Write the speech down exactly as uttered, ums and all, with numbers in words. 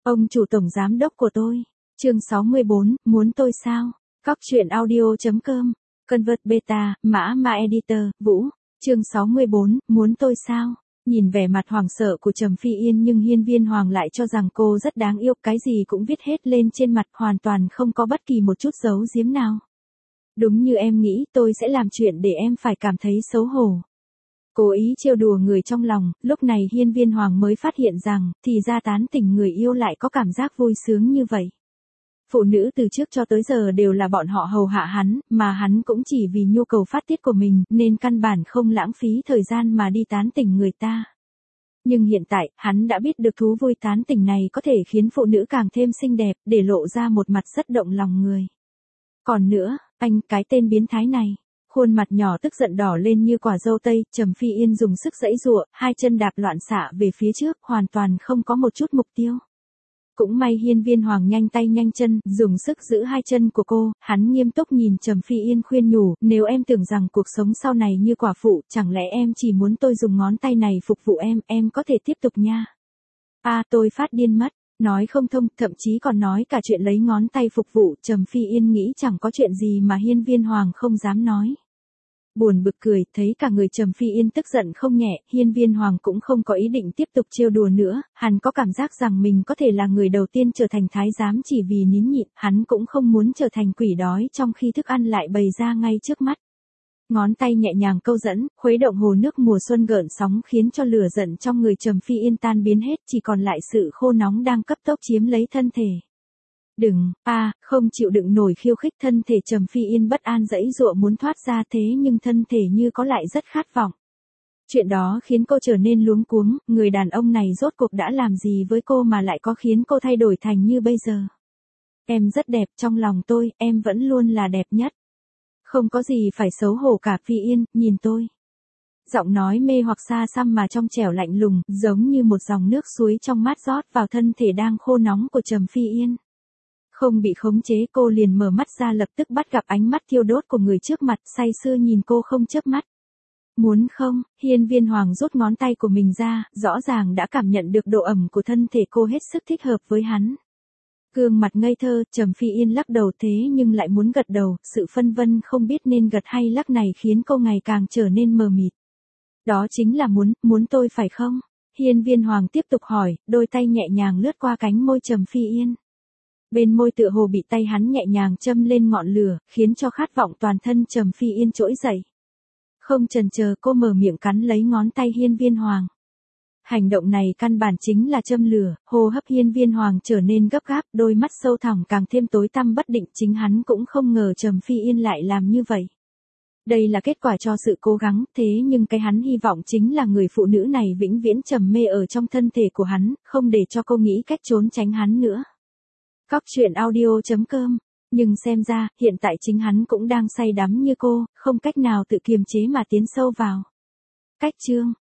Ông chủ tổng giám đốc của tôi. Chương sáu mươi bốn, muốn tôi sao? Cóc truyện audio.com. Convert Beta, Mã Ma Editor, Vũ. Chương sáu mươi bốn, muốn tôi sao? Nhìn vẻ mặt hoảng sợ của Trầm Phi Yên nhưng Hiên Viên Hoàng lại cho rằng cô rất đáng yêu, cái gì cũng viết hết lên trên mặt, hoàn toàn không có bất kỳ một chút giấu giếm nào. Đúng như em nghĩ, tôi sẽ làm chuyện để em phải cảm thấy xấu hổ. Cố ý trêu đùa người trong lòng, lúc này Hiên Viên Hoàng mới phát hiện rằng, thì ra tán tỉnh người yêu lại có cảm giác vui sướng như vậy. Phụ nữ từ trước cho tới giờ đều là bọn họ hầu hạ hắn, mà hắn cũng chỉ vì nhu cầu phát tiết của mình, nên căn bản không lãng phí thời gian mà đi tán tỉnh người ta. Nhưng hiện tại, hắn đã biết được thú vui tán tỉnh này có thể khiến phụ nữ càng thêm xinh đẹp, để lộ ra một mặt rất động lòng người. Còn nữa, anh, cái tên biến thái này. Khuôn mặt nhỏ tức giận đỏ lên như quả dâu tây, Trầm Phi Yên dùng sức giãy giụa, hai chân đạp loạn xạ về phía trước, hoàn toàn không có một chút mục tiêu. Cũng may Hiên Viên Hoàng nhanh tay nhanh chân, dùng sức giữ hai chân của cô, hắn nghiêm túc nhìn Trầm Phi Yên khuyên nhủ, nếu em tưởng rằng cuộc sống sau này như quả phụ, chẳng lẽ em chỉ muốn tôi dùng ngón tay này phục vụ em, em có thể tiếp tục nha. À, tôi phát điên mất. Nói không thông, thậm chí còn nói cả chuyện lấy ngón tay phục vụ, Trầm Phi Yên nghĩ chẳng có chuyện gì mà Hiên Viên Hoàng không dám nói. Buồn bực cười, thấy cả người Trầm Phi Yên tức giận không nhẹ, Hiên Viên Hoàng cũng không có ý định tiếp tục trêu đùa nữa, hắn có cảm giác rằng mình có thể là người đầu tiên trở thành thái giám chỉ vì nín nhịn, hắn cũng không muốn trở thành quỷ đói trong khi thức ăn lại bày ra ngay trước mắt. Ngón tay nhẹ nhàng câu dẫn, khuấy động hồ nước mùa xuân gợn sóng khiến cho lửa giận trong người Trầm Phi Yên tan biến hết, chỉ còn lại sự khô nóng đang cấp tốc chiếm lấy thân thể. Đừng, a, à, không chịu đựng nổi khiêu khích, thân thể Trầm Phi Yên bất an giãy giụa muốn thoát ra, thế nhưng thân thể như có lại rất khát vọng. Chuyện đó khiến cô trở nên luống cuống, người đàn ông này rốt cuộc đã làm gì với cô mà lại có khiến cô thay đổi thành như bây giờ. Em rất đẹp, trong lòng tôi, em vẫn luôn là đẹp nhất. Không có gì phải xấu hổ cả, Phi Yên, nhìn tôi. Giọng nói mê hoặc xa xăm mà trong trẻo lạnh lùng, giống như một dòng nước suối trong mát rót vào thân thể đang khô nóng của Trầm Phi Yên. Không bị khống chế, cô liền mở mắt ra, lập tức bắt gặp ánh mắt thiêu đốt của người trước mặt, say sưa nhìn cô không chớp mắt. Muốn không? Hiên Viên Hoàng rút ngón tay của mình ra, rõ ràng đã cảm nhận được độ ẩm của thân thể cô hết sức thích hợp với hắn. Gương mặt ngây thơ, Trầm Phi Yên lắc đầu thế nhưng lại muốn gật đầu, sự phân vân không biết nên gật hay lắc này khiến cô ngày càng trở nên mờ mịt. Đó chính là muốn, muốn tôi phải không? Hiên Viên Hoàng tiếp tục hỏi, đôi tay nhẹ nhàng lướt qua cánh môi Trầm Phi Yên. Bên môi tựa hồ bị tay hắn nhẹ nhàng châm lên ngọn lửa, khiến cho khát vọng toàn thân Trầm Phi Yên trỗi dậy. Không chần chờ, cô mở miệng cắn lấy ngón tay Hiên Viên Hoàng. Hành động này căn bản chính là châm lửa, hô hấp Hiên Viên Hoàng trở nên gấp gáp, đôi mắt sâu thẳm càng thêm tối tăm bất định, chính hắn cũng không ngờ Trầm Phi Yên lại làm như vậy. Đây là kết quả cho sự cố gắng, thế nhưng cái hắn hy vọng chính là người phụ nữ này vĩnh viễn trầm mê ở trong thân thể của hắn, không để cho cô nghĩ cách trốn tránh hắn nữa. Cóc truyện audio.com. Nhưng xem ra, hiện tại chính hắn cũng đang say đắm như cô, không cách nào tự kiềm chế mà tiến sâu vào. Cách chương.